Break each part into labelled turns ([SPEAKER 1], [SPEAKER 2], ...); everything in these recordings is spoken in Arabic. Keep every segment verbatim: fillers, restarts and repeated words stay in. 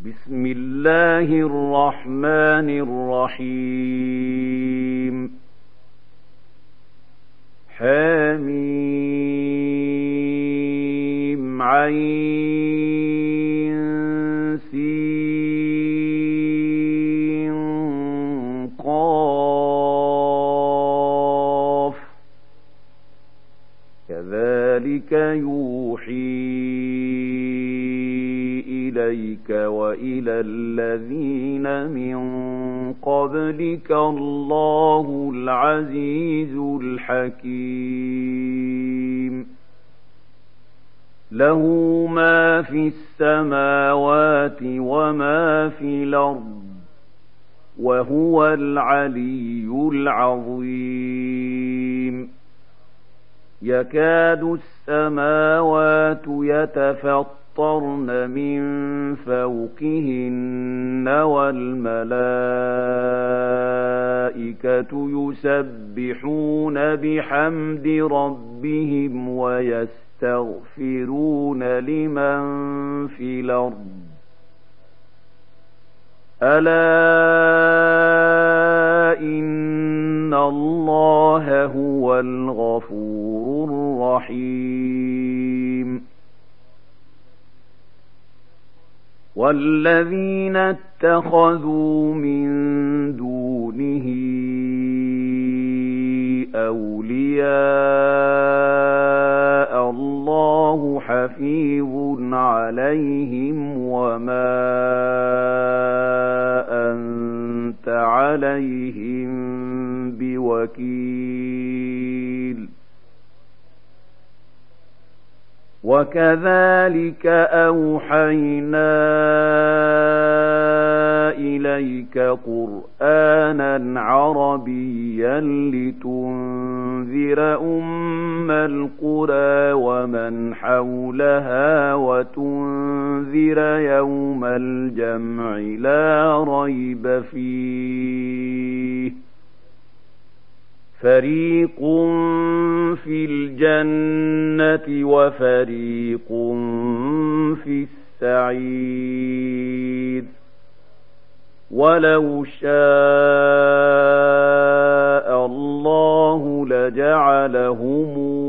[SPEAKER 1] بسم الله الرحمن الرحيم حميم عين سين قاف كذلك يوحي إليك وإلى الذين من قبلك الله العزيز الحكيم له ما في السماوات وما في الأرض وهو العلي العظيم يكاد السماوات يتفطرن من فوقهن والملائكة يسبحون بحمد ربهم ويستغفرون لمن في الأرض ألا إن الله هو الغفور الرحيم والذين اتخذوا من دونه أولياء الله حفيظ عليهم وما أنت عليهم بوكيل وكذلك أوحينا إليك قرآنا عربيا لتنذر أم القرى ومن حولها وتنذر يوم الجمع لا ريب فيه فريق في الجنة وفريق في السعير ولو شاء الله لجعلهم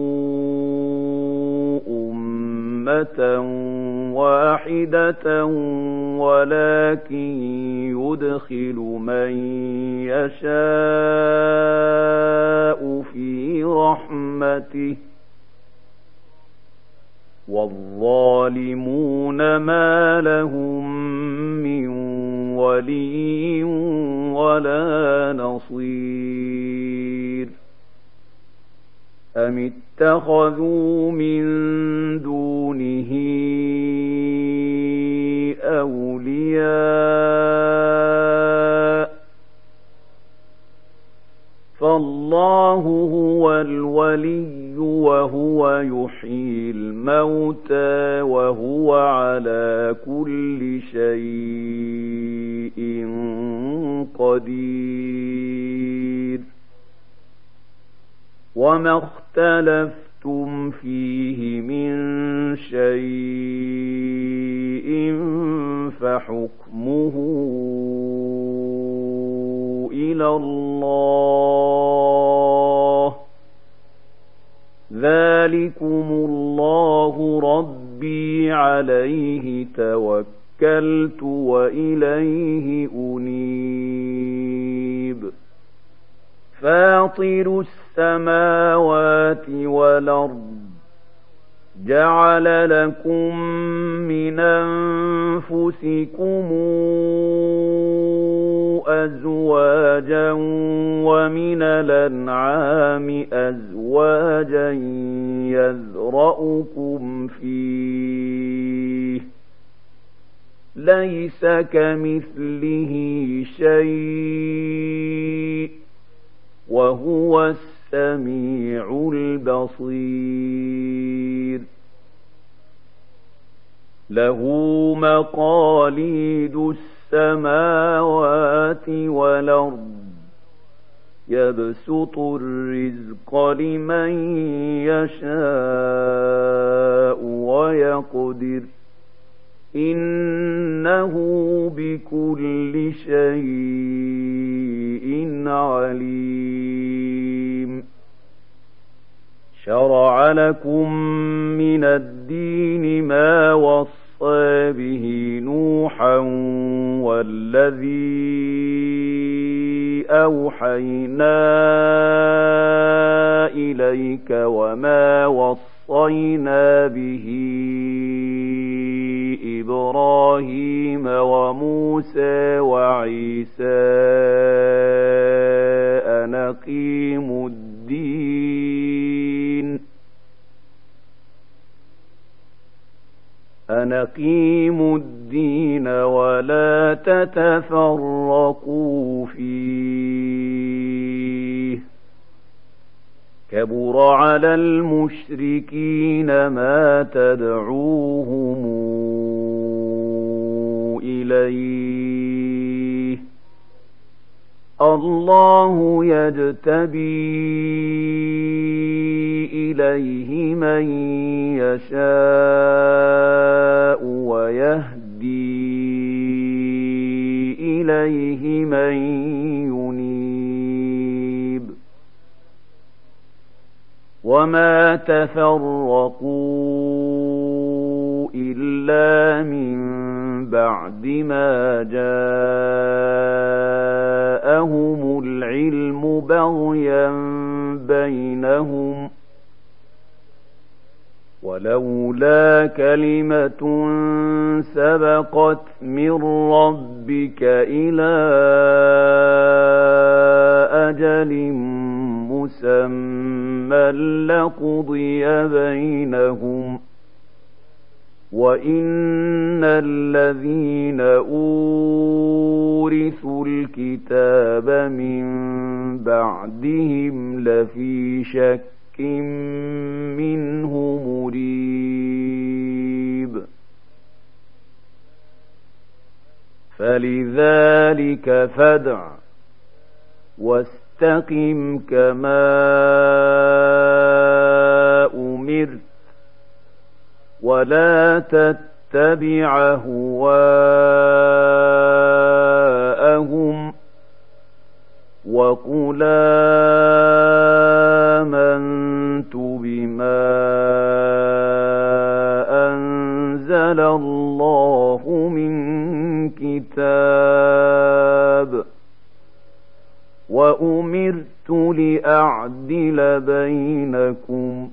[SPEAKER 1] أمة واحدة ولكن يدخل من يشاء في رحمته والظالمون ما لهم من ولي ولا نصير أم اتخذوا من دونه أولياء فالله هو الولي وهو يحيي الموتى وهو على كل شيء قدير وما اختلفتم فيه من شيء فحكمه إلى الله ذلكم الله ربي عليه توكلت وإليه أنيب فاطر السماوات والأرض جعل لكم من أنفسكم أزواجا ومن الأنعام أزواجا يذرأكم فيه ليس كمثله شيء وهو السميع البصير له مقاليد السماوات والأرض يبسط الرزق لمن يشاء ويقدر إن إنه بكل شيء عليم. شرع لكم من الدين ما وصى به نوحا والذي أوحينا إليك وما وصينا به إبراهيم وموسى وعيسى أن أقيموا الدين أن أقيموا الدين ولا تتفرقوا فيه. كبر على المشركين ما تدعوهم إليه. الله يجتبي إليه من يشاء ويهدي إليه من ينيب. وما تفرقوا إلا من بعد ما جاءهم العلم بغيا بينهم ولولا كلمة سبقت من ربك إلى أجل مسمى لقضي بينهم وإن الذين أورثوا الكتاب من بعدهم لفي شك منه مريب. فلذلك فادع واستقم كما أمرت ولا تتبع أهواءهم وقل آمنت بما أنزل الله من كتاب وأمرت لأعدل بينكم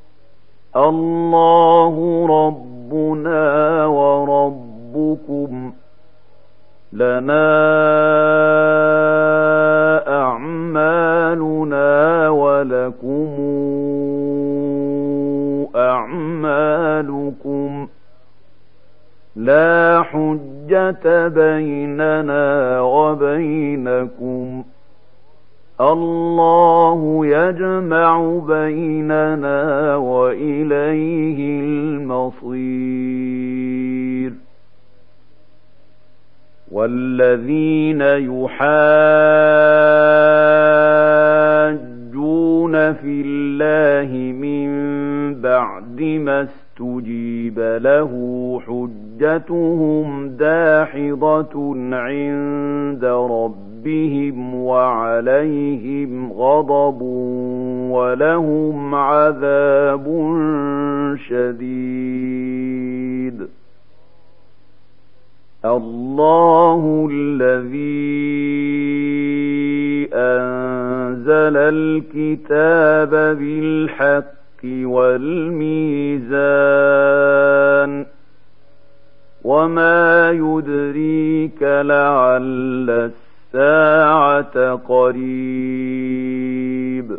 [SPEAKER 1] الله ربنا وربكم لنا أعمالنا ولكم أعمالكم لا حجة بيننا وبينكم الله يجمع بيننا وإليه المصير. والذين يحاجون في الله من بعد ما استجيب له حجتهم داحضة عند ربهم وعليهم غضب ولهم عذاب شديد. الله الذي أنزل الكتاب بالحق والميزان وما يدريك لعل الساعة قريب.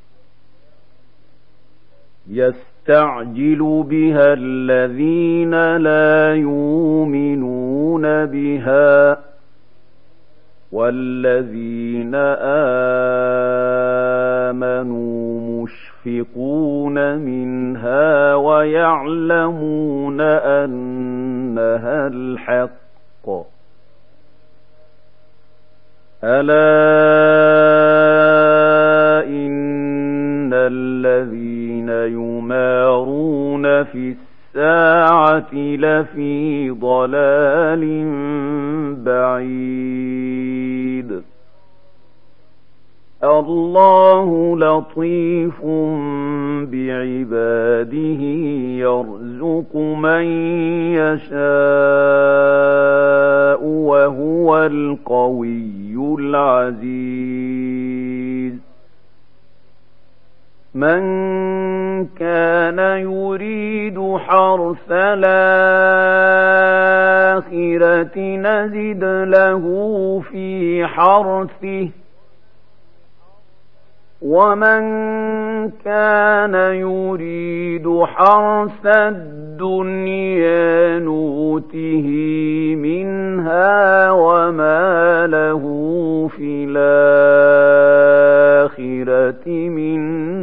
[SPEAKER 1] يستعجل بها الذين لا يؤمنون بها والذين آمنوا مشفقون منها ويعلمون أنها الحق. ألا إن الذين يمارون في الساعة لفي ضلال بعيد الله لطيف بعباده يرزق من يشاء وهو القوي العزيز من كان يريد حرث الآخرة نزد له في حرثه ومن كان يريد حرث الدنيا نوته منها وما له في الآخرة من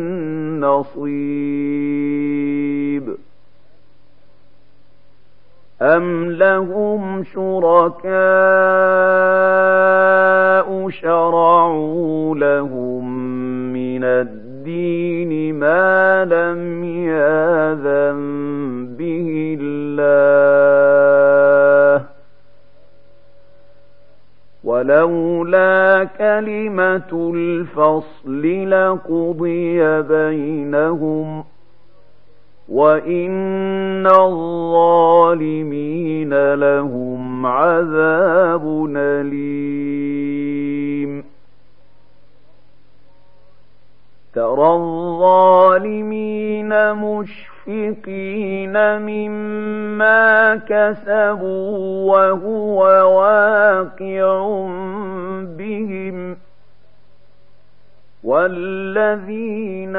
[SPEAKER 1] نصيب أم لهم شركاء شرعوا لهم من الدين ما لم يأذن به الله ولولا كلمة الفصل لقضي بينهم وإن الظالمين لهم عذاب أليم ترى الظالمين مشفقين مما كسبوا وهو واقع بهم والذين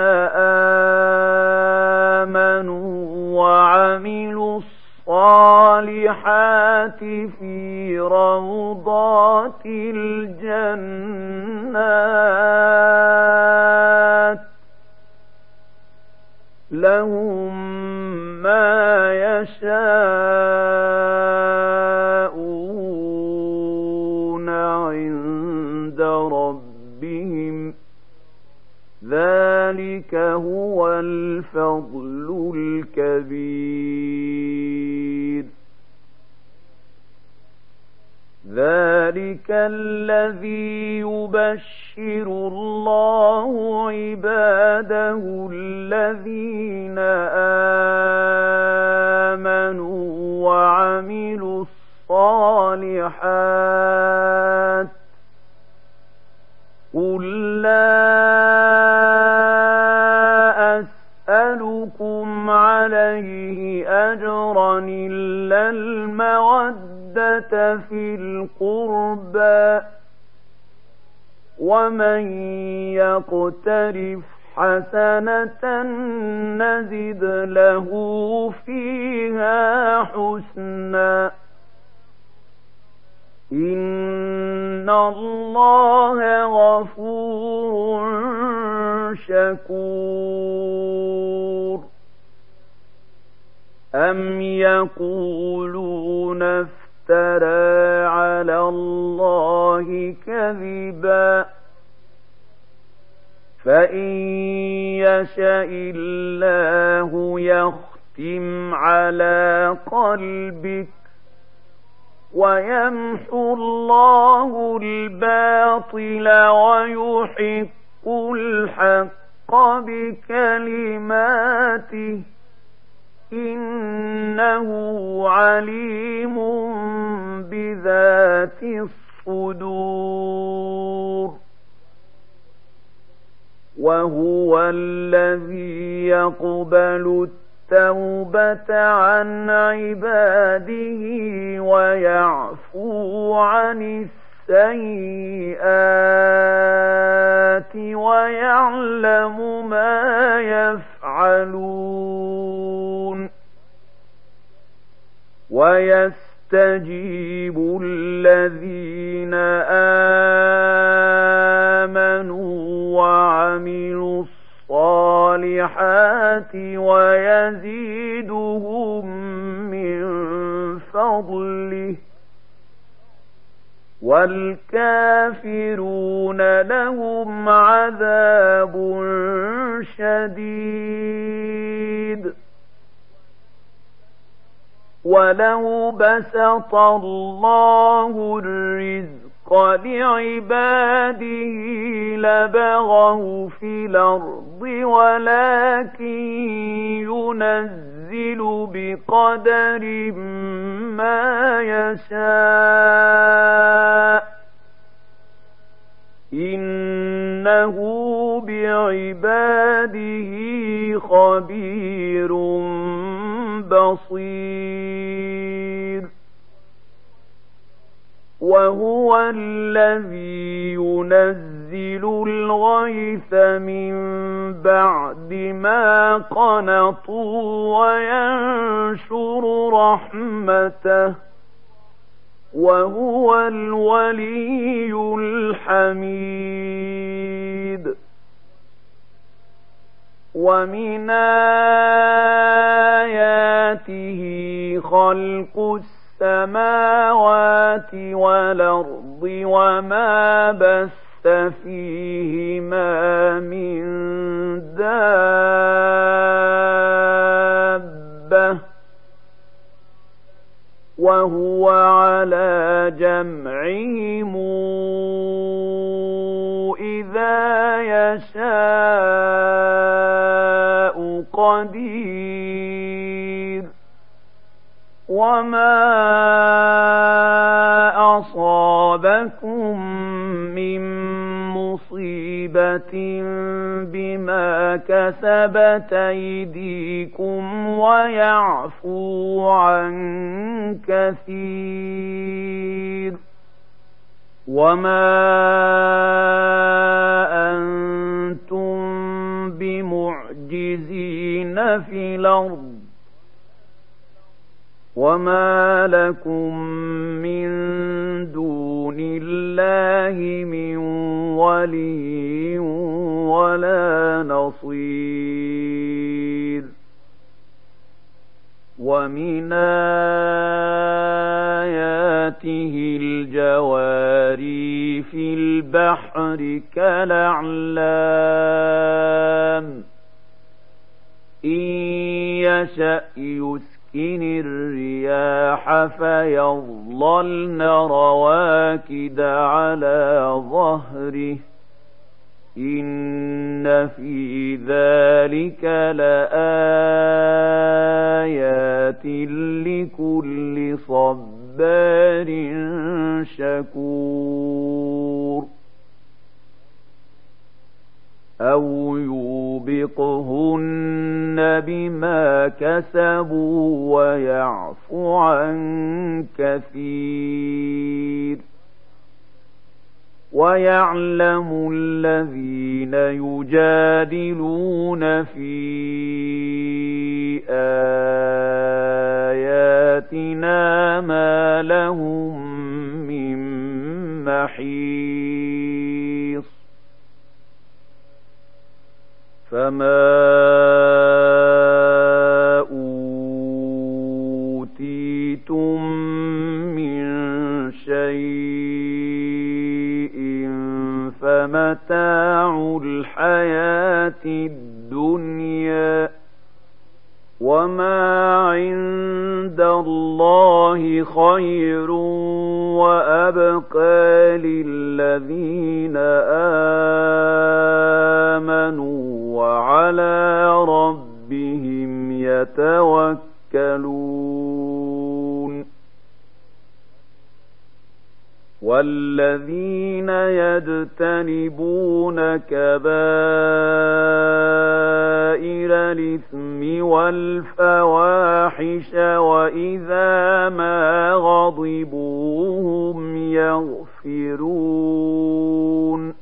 [SPEAKER 1] آمنوا وعملوا الصالحات في روضات الجنات لهم ما يشاءون عند ربهم ذلك هو الفضل الكبير ذلك الذي يبشر الله عباده الذين آمنوا وعملوا الصالحات قل لا أسألكم عليه أجرا إلا المودة في القربى ومن يقترف حسنة نزد له فيها حسنا إن الله غفور شكور أم يقولون افترى على الله كذبا فإن يشاء الله يختم على قلبك ويمحو الله الباطل ويحق الحق بكلماته إنه عليم بذات الصدور وهو الذي يقبل التوبة عن عباده ويعفو عن السيئات ويعلم ما يفعلون ويستجيب الذين آمنوا وعملوا الصالحات ويزيدهم من فضله والكافرون لهم عذاب شديد ولو بسط الله الرزق لعباده لبغوا في الأرض ولكن ينزل بقدر ما يشاء إنه بعباده خبير بصير وهو الذي ينزل الغيث من بعد ما قنطوا وينشر رحمته وهو الولي الحميد ومن آياته خلق السماوات والأرض وما بث فيهما من دابة وهو على جمعهم إذا يشاء قدير وما أصابكم من مصيبة بما كسبت أيديكم ويعفو عن كثير وما أنتم بمعجزين في الأرض وما لكم من دون الله من ولي ولا نصير ومن آياته الجواري في البحر كالأعلام إن يشأ يسكن الرياح فيظللن رواكد على ظهره إن في ذلك لآيات لكل صبار شكور أو يوبقهن بما كسبوا ويعفو عن كثير ويعلم الذين يجادلون في آياتنا ما لهم من محيص فما أوتيتم من شيء فمتاع الحياة الدنيا وما عند الله خير وأبقى للذين آمنوا وعلى ربهم يتوكلون والذين يجتنبون كبائر الإثم والفواحش وإذا ما غضبوا هم يغفرون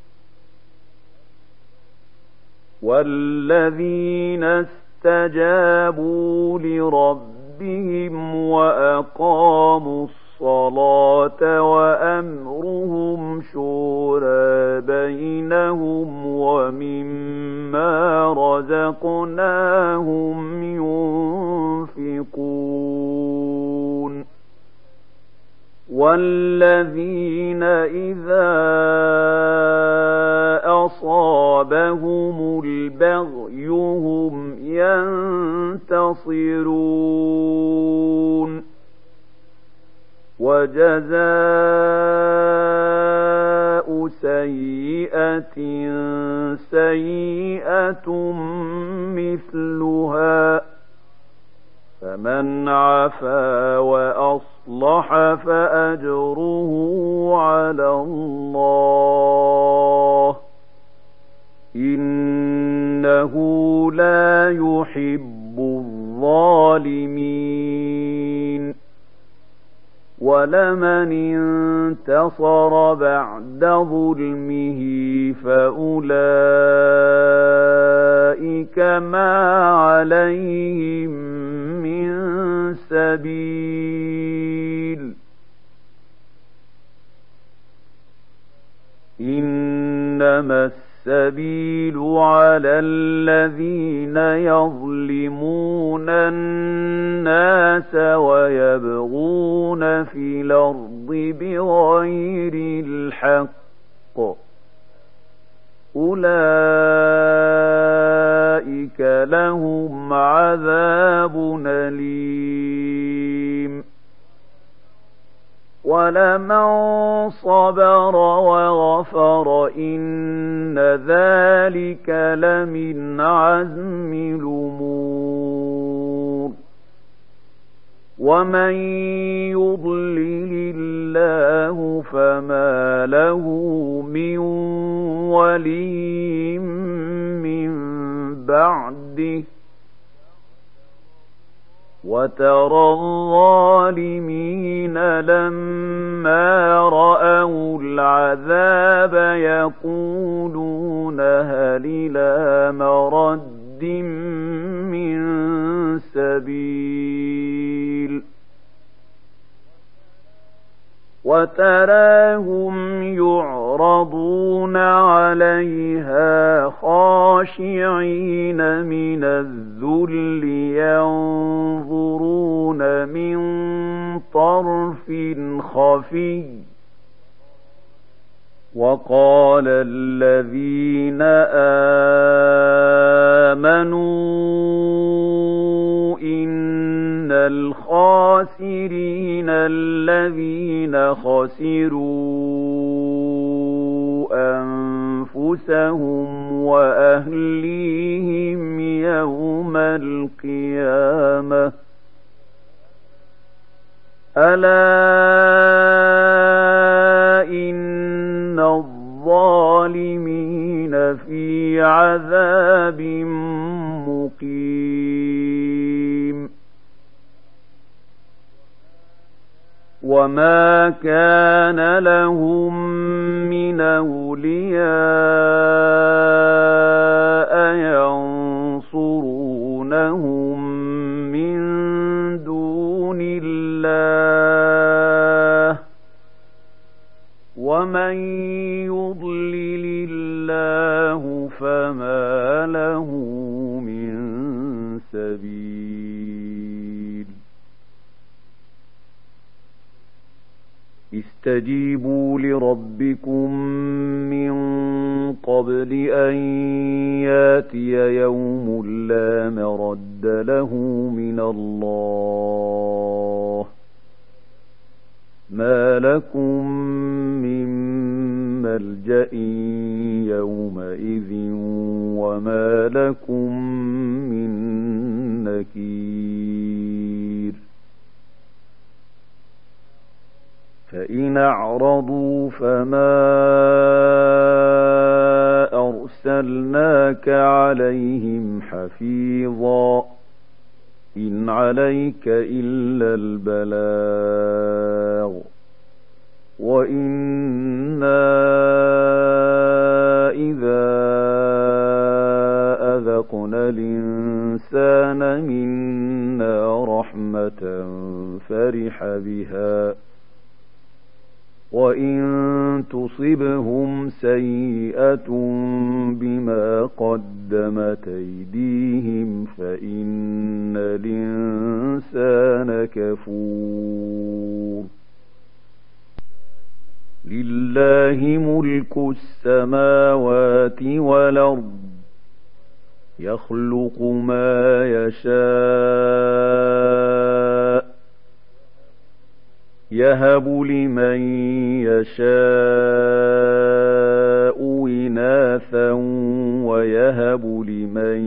[SPEAKER 1] والذين استجابوا لربهم وأقاموا الصلاة وأمرهم شورى بينهم ومما رزقناهم ينفقون والذين إذا أصابهم البغي هم ينتصرون وجزاء سيئة سيئة مثلها فمن عفا وأصلح فأجره على الله إنه لا يحب الظالمين ولمن انتصر بعد ظلمه فأولئك ما عليهم من سبيل إنما السبيل على الذين يظلمون الناس ويبغون في الأرض بغير الحق أولئك لهم عذاب أليم ولمن صبر وغفر إن ذلك لمن عزم الأمور ومن يضلل الله فما له من ولي من بعده وترى الظالمين لما رأوا العذاب يقولون هل إلى مرد من سبيل وتراهم يعرضون عليها خاشعين من الذل ينظرون من طرف خفي وقال الذين آمنوا إن الخاسرين الذين خسروا أنفسهم وأهليهم يوم القيامة ألا إن الظالمين في عذاب مقيم وما كان لهم من أولياء ينصرونهم من دون الله ومن يضلل الله فما له من سبيل استجيبوا لربكم من قبل أن ياتي يوم لا مرد له من الله ما لكم من ملجأ يومئذ وما لكم من نكير فإن أعرضوا فما أرسلناك عليهم حفيظا إن عليك إلا البلاغ وإنا إذا أذقنا الإنسان منا رحمة فرح بها وإن تصبهم سيئة بما قدمت أيديهم فإن الإنسان كفور لله ملك السماوات والأرض يخلق ما يشاء يهب لمن يشاء إناثا ويهب لمن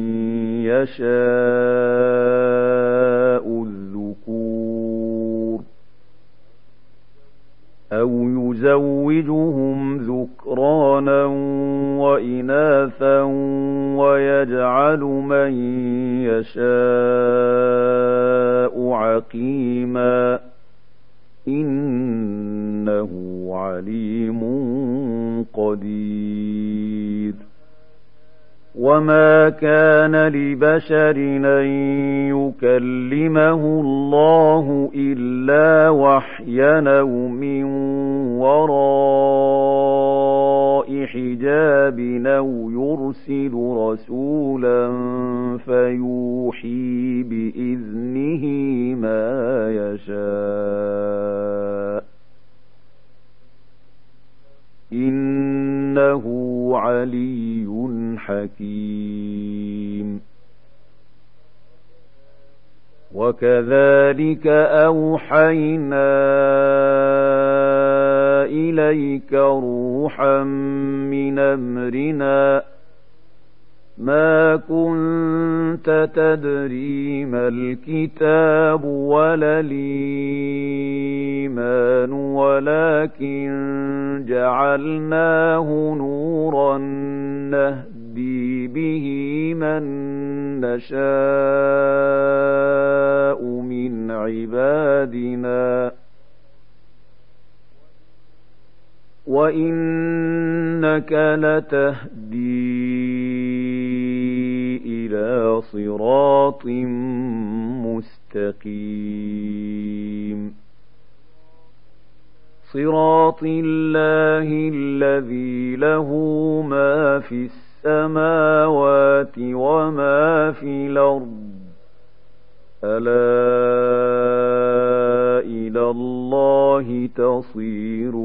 [SPEAKER 1] يشاء الذكور أو يزوجهم ذكرانا وإناثا ويجعل من يشاء عقيما إنه عليم قدير. وما كان لبشر أن يكلمه الله إلا وحيا أو من وراء حجاب أو يرسل رسولا فيوحي بإذنه ما يشاء إنه علي حكيم. وكذلك أوحينا إليك روحا من أمرنا ما كنت تدري ما الكتاب ولا الإيمان ولكن جعلناه نورا نهدي به من نشاء من عبادنا وإنك لتهدي إلى صراط مستقيم صراط الله الذي له ما في السماوات وما في الأرض ألا إلى الله تصير